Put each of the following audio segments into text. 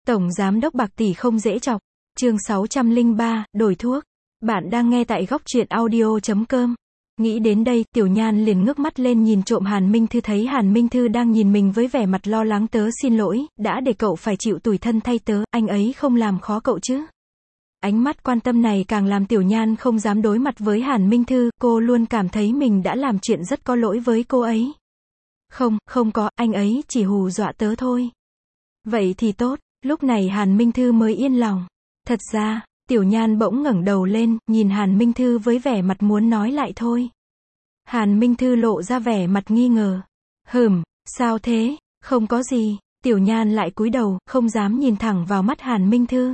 Tổng Giám đốc bạc tỷ không dễ chọc. Chương 603, đổi thuốc. Bạn đang nghe tại góc truyện audio.com. Nghĩ đến đây, Tiểu Nhan liền ngước mắt lên nhìn trộm Hàn Minh Thư, thấy Hàn Minh Thư đang nhìn mình với vẻ mặt lo lắng. Tớ xin lỗi, đã để cậu phải chịu tủi thân thay tớ, anh ấy không làm khó cậu chứ? Ánh mắt quan tâm này càng làm Tiểu Nhan không dám đối mặt với Hàn Minh Thư, cô luôn cảm thấy mình đã làm chuyện rất có lỗi với cô ấy. Không có, anh ấy chỉ hù dọa tớ thôi. Vậy thì tốt, lúc này Hàn Minh Thư mới yên lòng. Thật ra, Tiểu Nhan bỗng ngẩng đầu lên, nhìn Hàn Minh Thư với vẻ mặt muốn nói lại thôi. Hàn Minh Thư lộ ra vẻ mặt nghi ngờ. Sao thế? Không có gì. Tiểu Nhan lại cúi đầu, không dám nhìn thẳng vào mắt Hàn Minh Thư.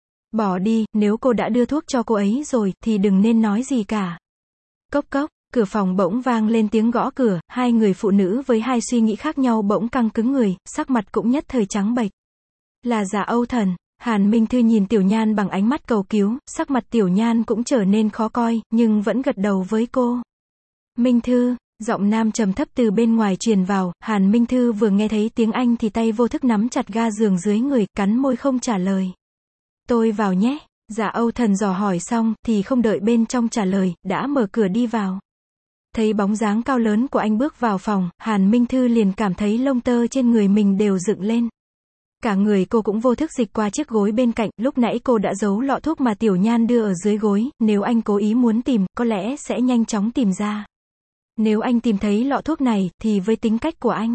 Bỏ đi, nếu cô đã đưa thuốc cho cô ấy rồi, thì đừng nên nói gì cả. Cốc cốc, cửa phòng bỗng vang lên tiếng gõ cửa, hai người phụ nữ với hai suy nghĩ khác nhau bỗng căng cứng người, sắc mặt cũng nhất thời trắng bệch. Là Dạ Âu Thần. Hàn Minh Thư nhìn Tiểu Nhan bằng ánh mắt cầu cứu, sắc mặt Tiểu Nhan cũng trở nên khó coi, nhưng vẫn gật đầu với cô. Minh Thư, giọng nam trầm thấp từ bên ngoài truyền vào, Hàn Minh Thư vừa nghe thấy tiếng Anh thì tay vô thức nắm chặt ga giường dưới người, cắn môi không trả lời. Tôi vào nhé. Dạ Âu Thần dò hỏi xong, thì không đợi bên trong trả lời, đã mở cửa đi vào. Thấy bóng dáng cao lớn của anh bước vào phòng, Hàn Minh Thư liền cảm thấy lông tơ trên người mình đều dựng lên. Cả người cô cũng vô thức dịch qua chiếc gối bên cạnh, lúc nãy cô đã giấu lọ thuốc mà Tiểu Nhan đưa ở dưới gối, nếu anh cố ý muốn tìm, có lẽ sẽ nhanh chóng tìm ra. Nếu anh tìm thấy lọ thuốc này, thì với tính cách của anh,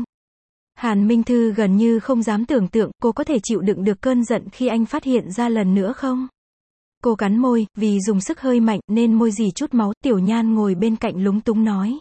Hàn Minh Thư gần như không dám tưởng tượng, cô có thể chịu đựng được cơn giận khi anh phát hiện ra lần nữa không? Cô cắn môi, vì dùng sức hơi mạnh, nên môi rỉ chút máu. Tiểu Nhan ngồi bên cạnh lúng túng nói.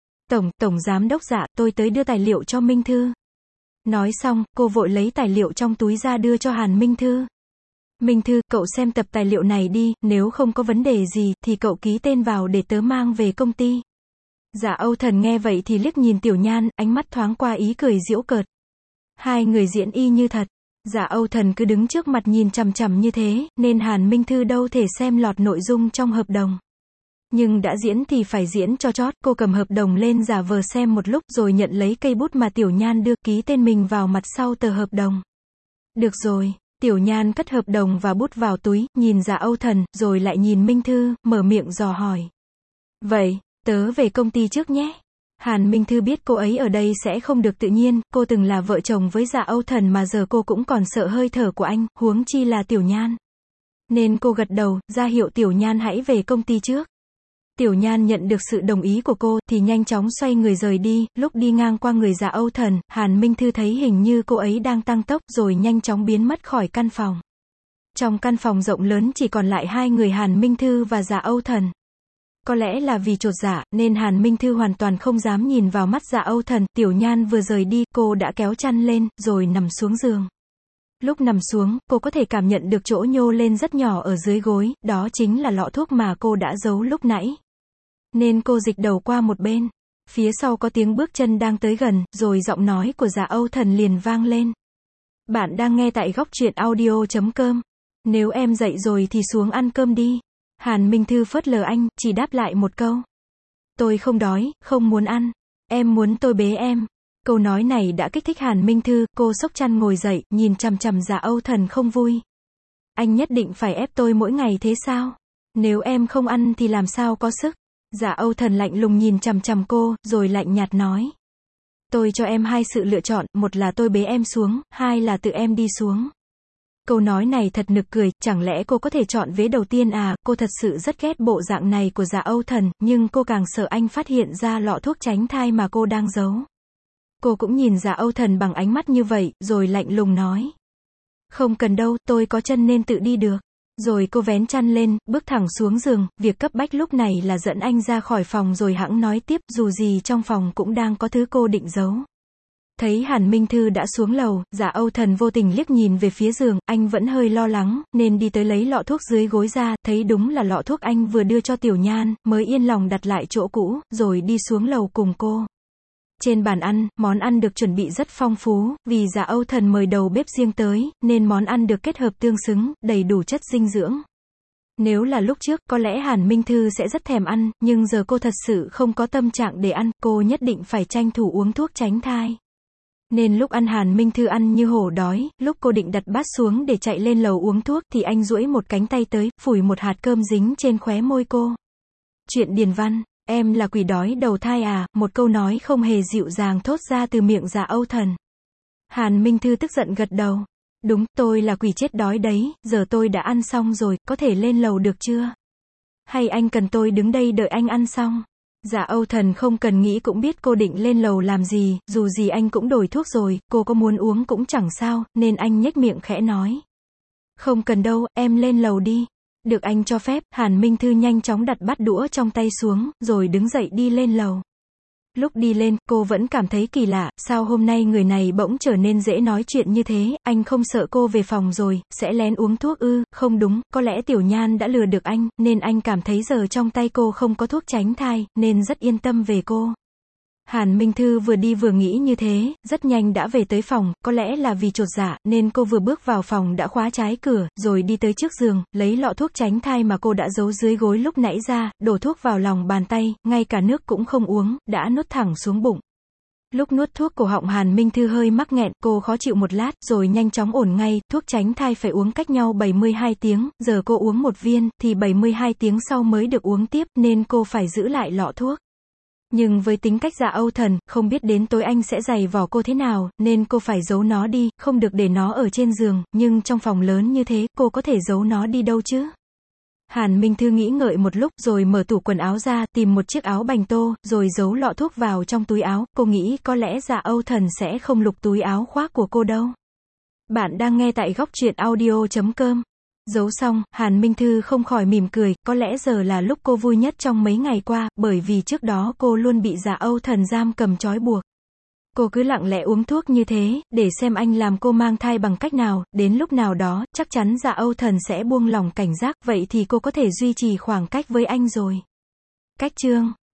Tổng Giám đốc Dạ, tôi tới đưa tài liệu cho Minh Thư. Nói xong, cô vội lấy tài liệu trong túi ra đưa cho Hàn Minh Thư. Minh Thư, cậu xem tập tài liệu này đi, nếu không có vấn đề gì, thì cậu ký tên vào để tớ mang về công ty. Dạ Âu Thần nghe vậy thì liếc nhìn Tiểu Nhan, ánh mắt thoáng qua ý cười giễu cợt. Hai người diễn y như thật. Dạ Âu Thần cứ đứng trước mặt nhìn chằm chằm như thế, nên Hàn Minh Thư đâu thể xem lọt nội dung trong hợp đồng. Nhưng đã diễn thì phải diễn cho chót, cô cầm hợp đồng lên giả vờ xem một lúc rồi nhận lấy cây bút mà Tiểu Nhan đưa, ký tên mình vào mặt sau tờ hợp đồng. Được rồi, Tiểu Nhan cất hợp đồng và bút vào túi, nhìn Dạ Âu Thần, rồi lại nhìn Minh Thư, mở miệng dò hỏi. Vậy, tớ về công ty trước nhé. Hàn Minh Thư biết cô ấy ở đây sẽ không được tự nhiên, cô từng là vợ chồng với Dạ Âu Thần mà giờ cô cũng còn sợ hơi thở của anh, huống chi là Tiểu Nhan. Nên cô gật đầu, ra hiệu Tiểu Nhan hãy về công ty trước. Tiểu Nhan nhận được sự đồng ý của cô, thì nhanh chóng xoay người rời đi, lúc đi ngang qua người Dạ Âu Thần, Hàn Minh Thư thấy hình như cô ấy đang tăng tốc, rồi nhanh chóng biến mất khỏi căn phòng. Trong căn phòng rộng lớn chỉ còn lại hai người Hàn Minh Thư và Dạ Âu Thần. Có lẽ là vì chột dạ, nên Hàn Minh Thư hoàn toàn không dám nhìn vào mắt Dạ Âu Thần. Tiểu Nhan vừa rời đi, cô đã kéo chăn lên, rồi nằm xuống giường. Lúc nằm xuống, cô có thể cảm nhận được chỗ nhô lên rất nhỏ ở dưới gối, đó chính là lọ thuốc mà cô đã giấu lúc nãy. Nên cô dịch đầu qua một bên. Phía sau có tiếng bước chân đang tới gần, rồi giọng nói của Dạ Âu Thần liền vang lên. Bạn đang nghe tại góc truyện audio.com. Nếu em dậy rồi thì xuống ăn cơm đi. Hàn Minh Thư phớt lờ anh, chỉ đáp lại một câu. Tôi không đói, không muốn ăn. Em muốn tôi bế em. Câu nói này đã kích thích Hàn Minh Thư, cô xốc chăn ngồi dậy, nhìn chằm chằm Dạ Âu Thần không vui. Anh nhất định phải ép tôi mỗi ngày thế sao? Nếu em không ăn thì làm sao có sức? Dạ Âu Thần lạnh lùng nhìn chằm chằm cô, rồi lạnh nhạt nói. Tôi cho em hai sự lựa chọn, một là tôi bế em xuống, hai là tự em đi xuống. Câu nói này thật nực cười, chẳng lẽ cô có thể chọn vế đầu tiên à? Cô thật sự rất ghét bộ dạng này của Dạ Âu Thần, nhưng cô càng sợ anh phát hiện ra lọ thuốc tránh thai mà cô đang giấu. Cô cũng nhìn Dạ Âu Thần bằng ánh mắt như vậy, rồi lạnh lùng nói. Không cần đâu, tôi có chân nên tự đi được. Rồi cô vén chăn lên, bước thẳng xuống giường, việc cấp bách lúc này là dẫn anh ra khỏi phòng rồi hẵng nói tiếp, dù gì trong phòng cũng đang có thứ cô định giấu. Thấy Hàn Minh Thư đã xuống lầu, Dạ Âu Thần vô tình liếc nhìn về phía giường, anh vẫn hơi lo lắng, nên đi tới lấy lọ thuốc dưới gối ra, thấy đúng là lọ thuốc anh vừa đưa cho Tiểu Nhan, mới yên lòng đặt lại chỗ cũ, rồi đi xuống lầu cùng cô. Trên bàn ăn, món ăn được chuẩn bị rất phong phú, vì Dạ Âu Thần mời đầu bếp riêng tới, nên món ăn được kết hợp tương xứng, đầy đủ chất dinh dưỡng. Nếu là lúc trước, có lẽ Hàn Minh Thư sẽ rất thèm ăn, nhưng giờ cô thật sự không có tâm trạng để ăn, cô nhất định phải tranh thủ uống thuốc tránh thai. Nên lúc ăn Hàn Minh Thư ăn như hổ đói, lúc cô định đặt bát xuống để chạy lên lầu uống thuốc thì anh duỗi một cánh tay tới, phủi một hạt cơm dính trên khóe môi cô. Chuyện điền văn, em là quỷ đói đầu thai à, một câu nói không hề dịu dàng thốt ra từ miệng Dạ Âu Thần. Hàn Minh Thư tức giận gật đầu. Đúng, tôi là quỷ chết đói đấy, giờ tôi đã ăn xong rồi, có thể lên lầu được chưa? Hay anh cần tôi đứng đây đợi anh ăn xong? Dạ Âu Thần không cần nghĩ cũng biết cô định lên lầu làm gì, dù gì anh cũng đổi thuốc rồi, cô có muốn uống cũng chẳng sao, nên anh nhếch miệng khẽ nói. Không cần đâu, em lên lầu đi. Được anh cho phép, Hàn Minh Thư nhanh chóng đặt bát đũa trong tay xuống, rồi đứng dậy đi lên lầu. Lúc đi lên, cô vẫn cảm thấy kỳ lạ, sao hôm nay người này bỗng trở nên dễ nói chuyện như thế, anh không sợ cô về phòng rồi, sẽ lén uống thuốc ư, không đúng, có lẽ Tiểu Nhan đã lừa được anh, nên anh cảm thấy giờ trong tay cô không có thuốc tránh thai, nên rất yên tâm về cô. Hàn Minh Thư vừa đi vừa nghĩ như thế, rất nhanh đã về tới phòng, có lẽ là vì chột dạ, nên cô vừa bước vào phòng đã khóa trái cửa, rồi đi tới trước giường, lấy lọ thuốc tránh thai mà cô đã giấu dưới gối lúc nãy ra, đổ thuốc vào lòng bàn tay, ngay cả nước cũng không uống, đã nuốt thẳng xuống bụng. Lúc nuốt thuốc cổ họng Hàn Minh Thư hơi mắc nghẹn, cô khó chịu một lát, rồi nhanh chóng ổn ngay, thuốc tránh thai phải uống cách nhau 72 tiếng, giờ cô uống một viên, thì 72 tiếng sau mới được uống tiếp, nên cô phải giữ lại lọ thuốc. Nhưng với tính cách Dạ Âu Thần, không biết đến tối anh sẽ giày vò cô thế nào, nên cô phải giấu nó đi, không được để nó ở trên giường, nhưng trong phòng lớn như thế, cô có thể giấu nó đi đâu chứ? Hàn Minh Thư nghĩ ngợi một lúc, rồi mở tủ quần áo ra, tìm một chiếc áo bành tô, rồi giấu lọ thuốc vào trong túi áo, cô nghĩ có lẽ Dạ Âu Thần sẽ không lục túi áo khoác của cô đâu. Bạn đang nghe tại Góc Truyện Audio.com. Giấu xong, Hàn Minh Thư không khỏi mỉm cười, có lẽ giờ là lúc cô vui nhất trong mấy ngày qua, bởi vì trước đó cô luôn bị Dạ Âu Thần giam cầm trói buộc. Cô cứ lặng lẽ uống thuốc như thế, để xem anh làm cô mang thai bằng cách nào, đến lúc nào đó, chắc chắn Dạ Âu Thần sẽ buông lỏng cảnh giác, vậy thì cô có thể duy trì khoảng cách với anh rồi. Cách chương